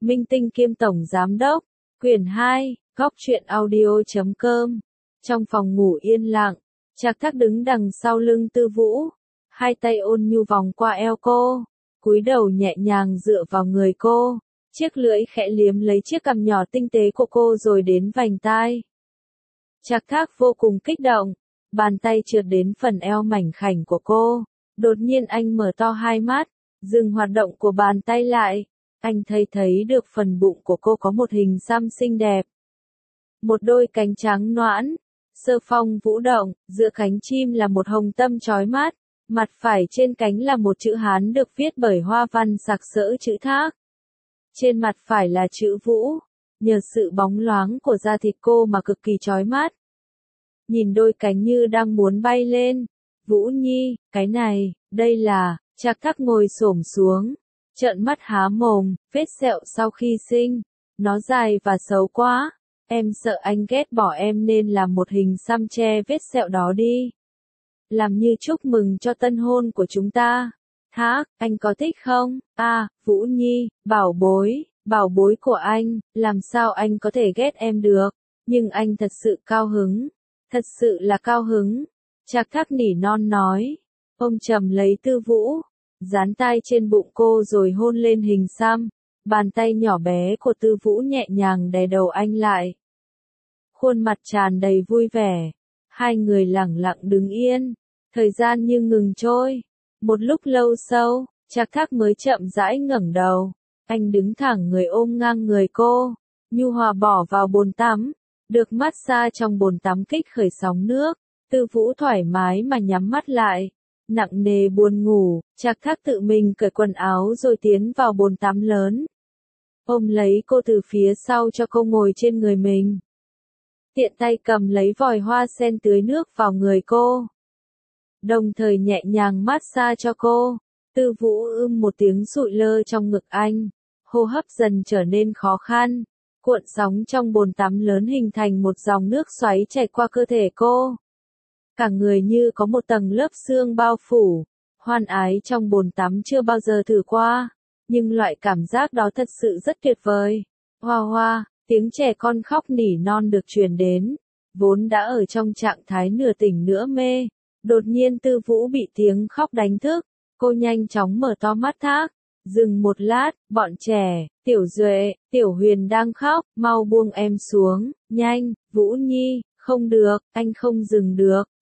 Minh Tinh kiêm tổng giám đốc. Quyển 2, Góc truyện audio.com. Trong phòng ngủ yên lặng, Trạc Thác đứng đằng sau lưng Tư Vũ, hai tay ôn nhu vòng qua eo cô, cúi đầu nhẹ nhàng dựa vào người cô, chiếc lưỡi khẽ liếm lấy chiếc cằm nhỏ tinh tế của cô rồi đến vành tai. Trạc Thác vô cùng kích động, bàn tay trượt đến phần eo mảnh khảnh của cô, đột nhiên anh mở to hai mắt, dừng hoạt động của bàn tay lại, anh thấy được phần bụng của cô có một hình xăm xinh đẹp. Một đôi cánh trắng nõn, xơ phong vũ động, giữa cánh chim là một hồng tâm chói mắt, mặt phải trên cánh là một chữ Hán được viết bởi hoa văn sặc sỡ chữ Thác. Trên mặt phải là chữ Vũ, nhờ sự bóng loáng của da thịt cô mà cực kỳ chói mắt. Nhìn đôi cánh như đang muốn bay lên. Vũ Nhi, cái này, đây là, Trạc Thác ngồi xổm xuống, trợn mắt há mồm, vết sẹo sau khi sinh, nó dài và xấu quá. Em sợ anh ghét bỏ em nên làm một hình xăm che vết sẹo đó đi. Làm như chúc mừng cho tân hôn của chúng ta. Thác, anh có thích không? À, Vũ Nhi, bảo bối của anh, làm sao anh có thể ghét em được? Nhưng anh thật sự cao hứng, thật sự là cao hứng. Trạc Thác nỉ non nói, ôm chầm lấy Tư Vũ, dán tai trên bụng cô rồi hôn lên hình xăm. Bàn tay nhỏ bé của Tư Vũ nhẹ nhàng đè đầu anh lại. Khuôn mặt tràn đầy vui vẻ, hai người lẳng lặng đứng yên, thời gian như ngừng trôi. Một lúc lâu sau, Trạc Thác mới chậm rãi ngẩng đầu, anh đứng thẳng người ôm ngang người cô, nhu hòa bỏ vào bồn tắm, được massage trong bồn tắm kích khởi sóng nước. Tư Vũ thoải mái mà nhắm mắt lại, nặng nề buồn ngủ. Trạc Thác tự mình cởi quần áo rồi tiến vào bồn tắm lớn, ôm lấy cô từ phía sau cho cô ngồi trên người mình. Tiện tay cầm lấy vòi hoa sen tưới nước vào người cô, đồng thời nhẹ nhàng massage cho cô. Tư Vũ một tiếng sụi lơ trong ngực anh, hô hấp dần trở nên khó khăn, cuộn sóng trong bồn tắm lớn hình thành một dòng nước xoáy chảy qua cơ thể cô. Cả người như có một tầng lớp sương bao phủ, hoan ái trong bồn tắm chưa bao giờ thử qua, nhưng loại cảm giác đó thật sự rất tuyệt vời. Hoa hoa, tiếng trẻ con khóc nỉ non được truyền đến, vốn đã ở trong trạng thái nửa tỉnh nửa mê. Đột nhiên Tư Vũ bị tiếng khóc đánh thức, cô nhanh chóng mở to mắt. Thác, dừng một lát, bọn trẻ, Tiểu Duệ, Tiểu Huyền đang khóc, mau buông em xuống, nhanh. Vũ Nhi, không được, anh không dừng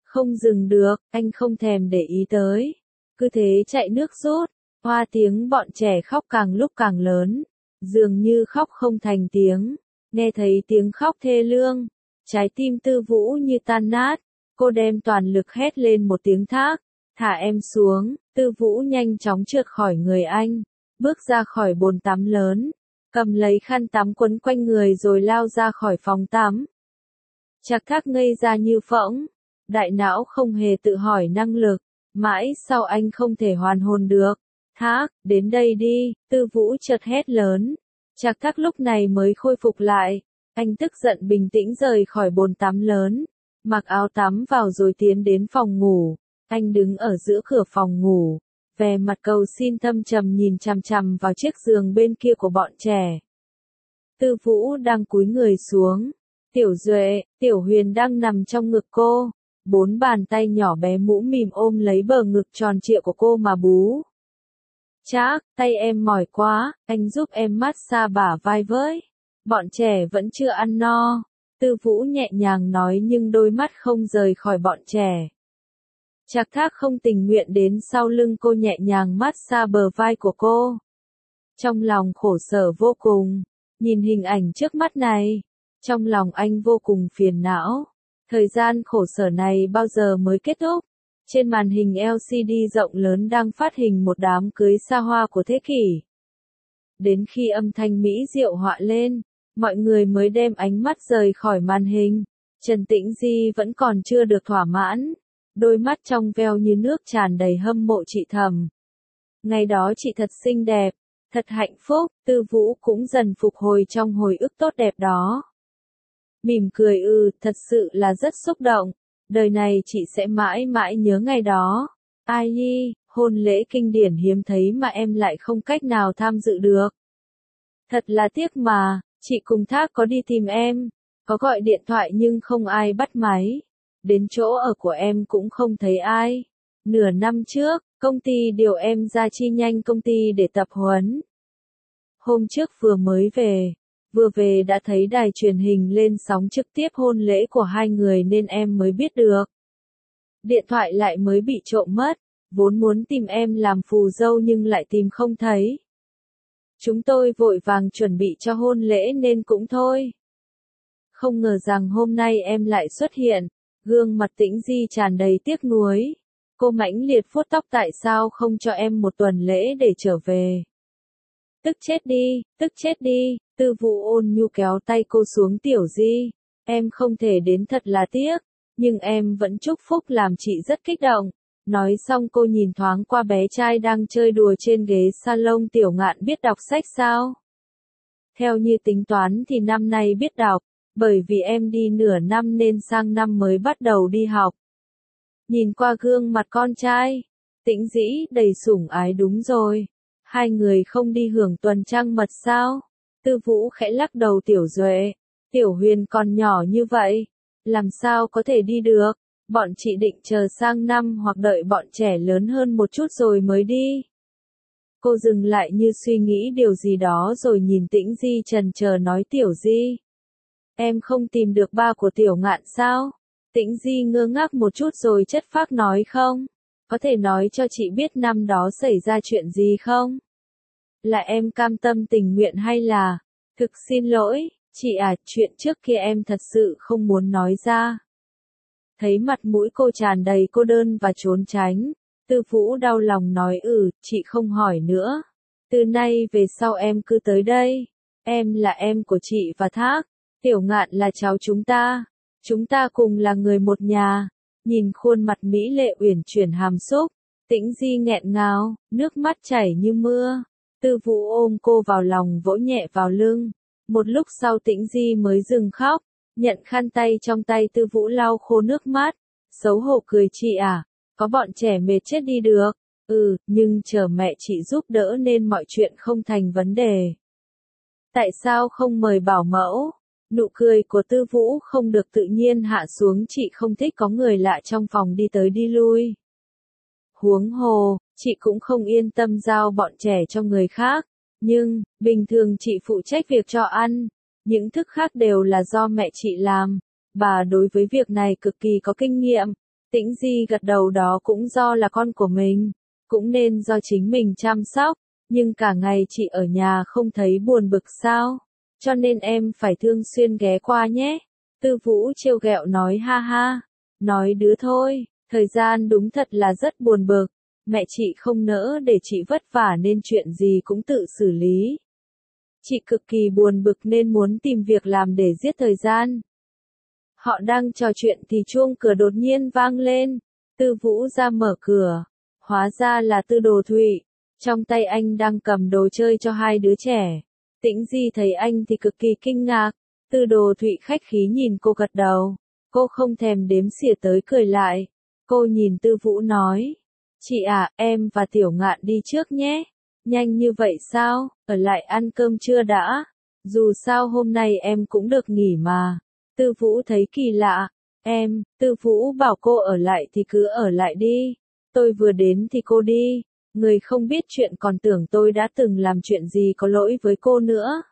được, anh không thèm để ý tới. Cứ thế chạy nước rút. Hoa, tiếng bọn trẻ khóc càng lúc càng lớn, dường như khóc không thành tiếng. Nghe thấy tiếng khóc thê lương, trái tim Tư Vũ như tan nát, cô đem toàn lực hét lên một tiếng. Thác, thả em xuống. Tư Vũ nhanh chóng trượt khỏi người anh, bước ra khỏi bồn tắm lớn, cầm lấy khăn tắm quấn quanh người rồi lao ra khỏi phòng tắm. Trạc Thác ngây ra như phỗng, đại não không hề tự hỏi năng lực, mãi sau anh không thể hoàn hồn được. Thác, đến đây đi. Tư Vũ chợt hét lớn. Trạc Thác lúc này mới khôi phục lại, anh tức giận bình tĩnh rời khỏi bồn tắm lớn, mặc áo tắm vào rồi tiến đến phòng ngủ. Anh đứng ở giữa cửa phòng ngủ, vẻ mặt cầu xin thâm trầm nhìn chằm chằm vào chiếc giường bên kia của bọn trẻ. Tư Vũ đang cúi người xuống, Tiểu Duệ, Tiểu Huyền đang nằm trong ngực cô, bốn bàn tay nhỏ bé mũm mỉm ôm lấy bờ ngực tròn trịa của cô mà bú. Trác, tay em mỏi quá, anh giúp em massage bả vai với. Bọn trẻ vẫn chưa ăn no. Tư Vũ nhẹ nhàng nói nhưng đôi mắt không rời khỏi bọn trẻ. Trạc Thác không tình nguyện đến sau lưng cô nhẹ nhàng massage bờ vai của cô. Trong lòng khổ sở vô cùng, nhìn hình ảnh trước mắt này, trong lòng anh vô cùng phiền não. Thời gian khổ sở này bao giờ mới kết thúc? Trên màn hình LCD rộng lớn đang phát hình một đám cưới xa hoa của thế kỷ. Đến khi âm thanh mỹ diệu họa lên, mọi người mới đem ánh mắt rời khỏi màn hình. Trần Tĩnh Di vẫn còn chưa được thỏa mãn, đôi mắt trong veo như nước tràn đầy hâm mộ chị thầm. Ngày đó chị thật xinh đẹp, thật hạnh phúc. Tư Vũ cũng dần phục hồi trong hồi ức tốt đẹp đó. Mỉm cười thật sự là rất xúc động. Đời này chị sẽ mãi mãi nhớ ngày đó. Ai nhi, hôn lễ kinh điển hiếm thấy mà em lại không cách nào tham dự được. Thật là tiếc mà, chị cùng Thác có đi tìm em, có gọi điện thoại nhưng không ai bắt máy. Đến chỗ ở của em cũng không thấy ai. Nửa năm trước, công ty điều em ra chi nhanh công ty để tập huấn. Hôm trước vừa về đã thấy đài truyền hình lên sóng trực tiếp hôn lễ của hai người nên em mới biết được. Điện thoại lại mới bị trộm mất, vốn muốn tìm em làm phù dâu nhưng lại tìm không thấy. Chúng tôi vội vàng chuẩn bị cho hôn lễ nên cũng thôi. Không ngờ rằng hôm nay em lại xuất hiện, gương mặt Tĩnh Di tràn đầy tiếc nuối. Cô mãnh liệt vuốt tóc tại sao không cho em một tuần lễ để trở về. Tức chết đi, Tư Vũ ôn nhu kéo tay cô xuống. Tiểu Di, em không thể đến thật là tiếc, nhưng em vẫn chúc phúc làm chị rất kích động. Nói xong cô nhìn thoáng qua bé trai đang chơi đùa trên ghế salon. Tiểu Ngạn biết đọc sách sao? Theo như tính toán thì năm nay biết đọc, bởi vì em đi nửa năm nên sang năm mới bắt đầu đi học. Nhìn qua gương mặt con trai, Tĩnh Dĩ đầy sủng ái. Đúng rồi, hai người không đi hưởng tuần trăng mật sao? Tư Vũ khẽ lắc đầu. Tiểu Duệ, Tiểu Huyền còn nhỏ như vậy, làm sao có thể đi được? Bọn chị định chờ sang năm hoặc đợi bọn trẻ lớn hơn một chút rồi mới đi. Cô dừng lại như suy nghĩ điều gì đó rồi nhìn Tĩnh Di chần chờ nói. Tiểu Di, em không tìm được ba của Tiểu Ngạn sao? Tĩnh Di ngơ ngác một chút rồi chất phác nói. Không, có thể nói cho chị biết năm đó xảy ra chuyện gì không? Là em cam tâm tình nguyện hay là... Thực xin lỗi, chị à, chuyện trước kia em thật sự không muốn nói ra. Thấy mặt mũi cô tràn đầy cô đơn và trốn tránh, Tư Vũ đau lòng nói. Chị không hỏi nữa. Từ nay về sau em cứ tới đây. Em là em của chị và Thác. Tiểu Ngạn là cháu chúng ta. Chúng ta cùng là người một nhà. Nhìn khuôn mặt mỹ lệ uyển chuyển hàm xúc, Tĩnh Di nghẹn ngào, nước mắt chảy như mưa. Tư Vũ ôm cô vào lòng vỗ nhẹ vào lưng. Một lúc sau Tĩnh Di mới dừng khóc, nhận khăn tay trong tay Tư Vũ lau khô nước mắt. Xấu hổ cười. Chị à, có bọn trẻ mệt chết đi được. Nhưng chờ mẹ chị giúp đỡ nên mọi chuyện không thành vấn đề. Tại sao không mời bảo mẫu? Nụ cười của Tư Vũ không được tự nhiên hạ xuống. Chị không thích có người lạ trong phòng đi tới đi lui. Huống hồ, chị cũng không yên tâm giao bọn trẻ cho người khác. Nhưng, bình thường chị phụ trách việc cho ăn. Những thức khác đều là do mẹ chị làm. Bà đối với việc này cực kỳ có kinh nghiệm. Tĩnh Di gật đầu. Đó cũng do là con của mình. Cũng nên do chính mình chăm sóc. Nhưng cả ngày chị ở nhà không thấy buồn bực sao? Cho nên em phải thường xuyên ghé qua nhé. Tư Vũ trêu ghẹo nói. Ha ha, nói đứa thôi, thời gian đúng thật là rất buồn bực. Mẹ chị không nỡ để chị vất vả nên chuyện gì cũng tự xử lý. Chị cực kỳ buồn bực nên muốn tìm việc làm để giết thời gian. Họ đang trò chuyện thì chuông cửa đột nhiên vang lên. Tư Vũ ra mở cửa. Hóa ra là Tư Đồ Thụy. Trong tay anh đang cầm đồ chơi cho hai đứa trẻ. Tĩnh Di thấy anh thì cực kỳ kinh ngạc. Tư Đồ Thụy khách khí nhìn cô gật đầu. Cô không thèm đếm xỉa tới cười lại. Cô nhìn Tư Vũ nói. Chị à, em và Tiểu Ngạn đi trước nhé. Nhanh như vậy sao? Ở lại ăn cơm trưa đã. Dù sao hôm nay em cũng được nghỉ mà. Tư Vũ thấy kỳ lạ. Tư Vũ bảo cô ở lại thì cứ ở lại đi. Tôi vừa đến thì cô đi. Người không biết chuyện còn tưởng tôi đã từng làm chuyện gì có lỗi với cô nữa.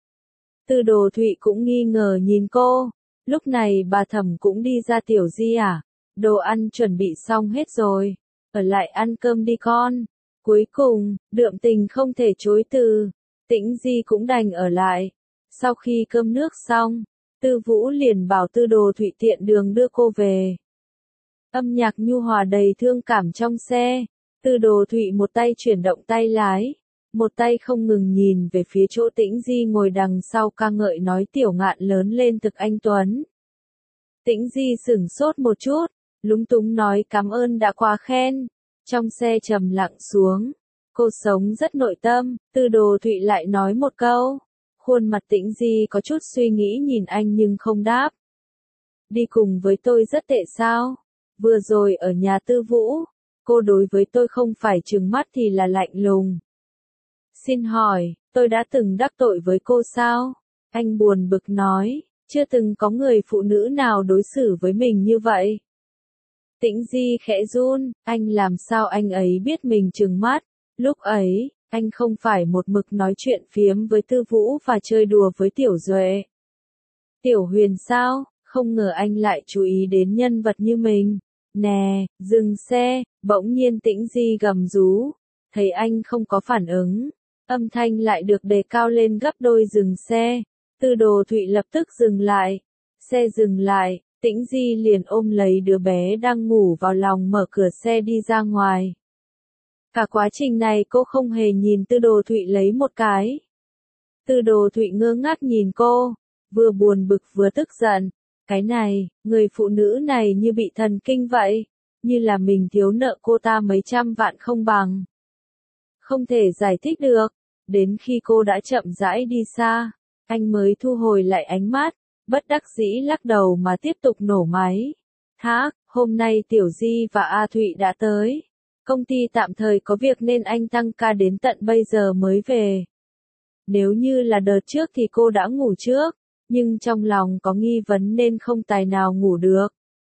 Tư Đồ Thụy cũng nghi ngờ nhìn cô. Lúc này bà Thẩm cũng đi ra. Tiểu Di à, đồ ăn chuẩn bị xong hết rồi. Ở lại ăn cơm đi con. Cuối cùng, Đượm Tình không thể chối từ. Tĩnh Di cũng đành ở lại. Sau khi cơm nước xong, Tư Vũ liền bảo Tư Đồ Thụy tiện đường đưa cô về. Âm nhạc nhu hòa đầy thương cảm trong xe. Tư Đồ Thụy một tay chuyển động tay lái, một tay không ngừng nhìn về phía chỗ Tĩnh Di ngồi đằng sau ca ngợi nói. Tiểu Ngạn lớn lên thực anh tuấn. Tĩnh Di sửng sốt một chút, lúng túng nói cảm ơn đã quá khen. Trong xe trầm lặng xuống. Cô sống rất nội tâm. Tư Đồ Thụy lại nói một câu. Khuôn mặt Tĩnh Di có chút suy nghĩ nhìn anh nhưng không đáp. Đi cùng với tôi rất tệ sao? Vừa rồi ở nhà Tư Vũ, cô đối với tôi không phải trừng mắt thì là lạnh lùng. Xin hỏi, Tôi đã từng đắc tội với cô sao? Anh buồn bực nói, chưa từng có người phụ nữ nào đối xử với mình như vậy. Tĩnh Di khẽ run, anh làm sao anh ấy biết mình trừng mắt, lúc ấy, anh không phải một mực nói chuyện phiếm với Tư Vũ và chơi đùa với Tiểu Duệ. Tiểu Huyền sao, không ngờ anh lại chú ý đến nhân vật như mình. Nè, dừng xe, bỗng nhiên Tĩnh Di gầm rú, thấy anh không có phản ứng, âm thanh lại được đề cao lên gấp đôi. Dừng xe, Tư Đồ Thụy lập tức dừng lại. Xe dừng lại, Tĩnh Di liền ôm lấy đứa bé đang ngủ vào lòng, mở cửa xe đi ra ngoài. Cả quá trình này cô không hề nhìn Tư Đồ Thụy lấy một cái. Tư Đồ Thụy ngơ ngác nhìn cô, vừa buồn bực vừa tức giận. Cái này, người phụ nữ này như bị thần kinh vậy, như là mình thiếu nợ cô ta mấy trăm vạn không bằng. Không thể giải thích được, đến khi cô đã chậm rãi đi xa, anh mới thu hồi lại ánh mắt, bất đắc dĩ lắc đầu mà tiếp tục nổ máy. Thác, hôm nay Tiểu Di và A Thụy đã tới. Công ty tạm thời có việc nên anh tăng ca đến tận bây giờ mới về. Nếu như là đợt trước thì cô đã ngủ trước, nhưng trong lòng có nghi vấn nên không tài nào ngủ được.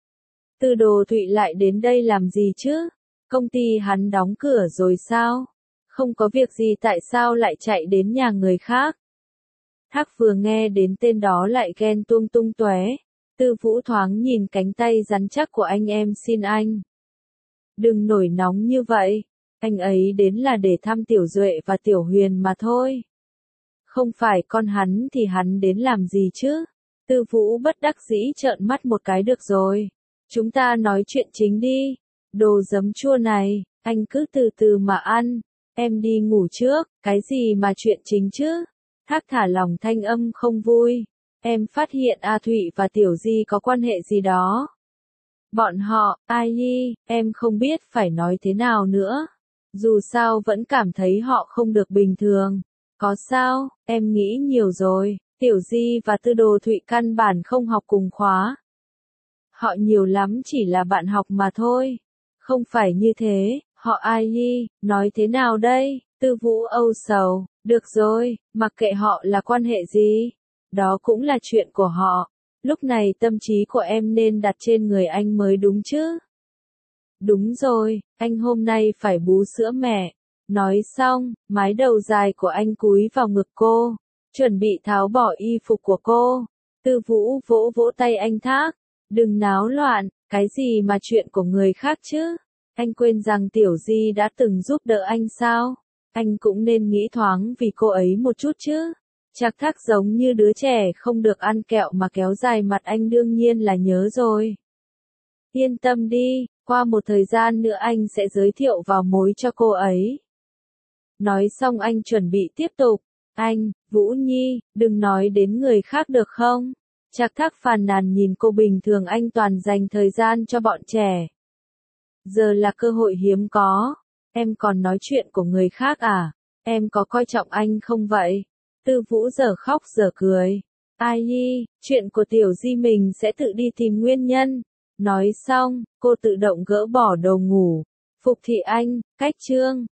Tư Đồ Thụy lại đến đây làm gì chứ? Công ty hắn đóng cửa rồi sao? Không có việc gì tại sao lại chạy đến nhà người khác? Thác vừa nghe đến tên đó lại ghen tuông tung tóe. Tư Vũ thoáng nhìn cánh tay rắn chắc của anh, em xin anh. Đừng nổi nóng như vậy, anh ấy đến là để thăm Tiểu Duệ và Tiểu Huyền mà thôi. Không phải con hắn thì hắn đến làm gì chứ? Tư Vũ bất đắc dĩ trợn mắt một cái. Được rồi, chúng ta nói chuyện chính đi. Đồ giấm chua này, anh cứ từ từ mà ăn, em đi ngủ trước, cái gì mà chuyện chính chứ? Thác thả lòng thanh âm không vui. Em phát hiện A Thụy và Tiểu Di có quan hệ gì đó. Bọn họ, ai nhi, em không biết phải nói thế nào nữa. Dù sao vẫn cảm thấy họ không được bình thường. Có sao, em nghĩ nhiều rồi, Tiểu Di và Tư Đồ Thụy căn bản không học cùng khóa. Họ nhiều lắm chỉ là bạn học mà thôi. Không phải như thế, họ ai nhi, nói thế nào đây? Tư Vũ âu sầu, được rồi, mặc kệ họ là quan hệ gì. Đó cũng là chuyện của họ. Lúc này tâm trí của em nên đặt trên người anh mới đúng chứ. Đúng rồi, anh hôm nay phải bú sữa mẹ. Nói xong, mái đầu dài của anh cúi vào ngực cô, chuẩn bị tháo bỏ y phục của cô. Tư Vũ vỗ vỗ tay anh Thác. Đừng náo loạn, cái gì mà chuyện của người khác chứ? Anh quên rằng Tiểu Di đã từng giúp đỡ anh sao? Anh cũng nên nghĩ thoáng vì cô ấy một chút chứ. Trạc Thác giống như đứa trẻ không được ăn kẹo mà kéo dài mặt, anh đương nhiên là nhớ rồi. Yên tâm đi, qua một thời gian nữa anh sẽ giới thiệu vào mối cho cô ấy. Nói xong anh chuẩn bị tiếp tục. Anh, Vũ Nhi, đừng nói đến người khác được không? Trạc Thác phàn nàn nhìn cô. Bình thường anh toàn dành thời gian cho bọn trẻ. Giờ là cơ hội hiếm có. Em còn nói chuyện của người khác à? Em có coi trọng anh không vậy? Tư Vũ giờ khóc giờ cười. Ai nhi, chuyện của Tiểu Di mình sẽ tự đi tìm nguyên nhân. Nói xong, cô tự động gỡ bỏ đồ ngủ. Phục thị anh, cách chương.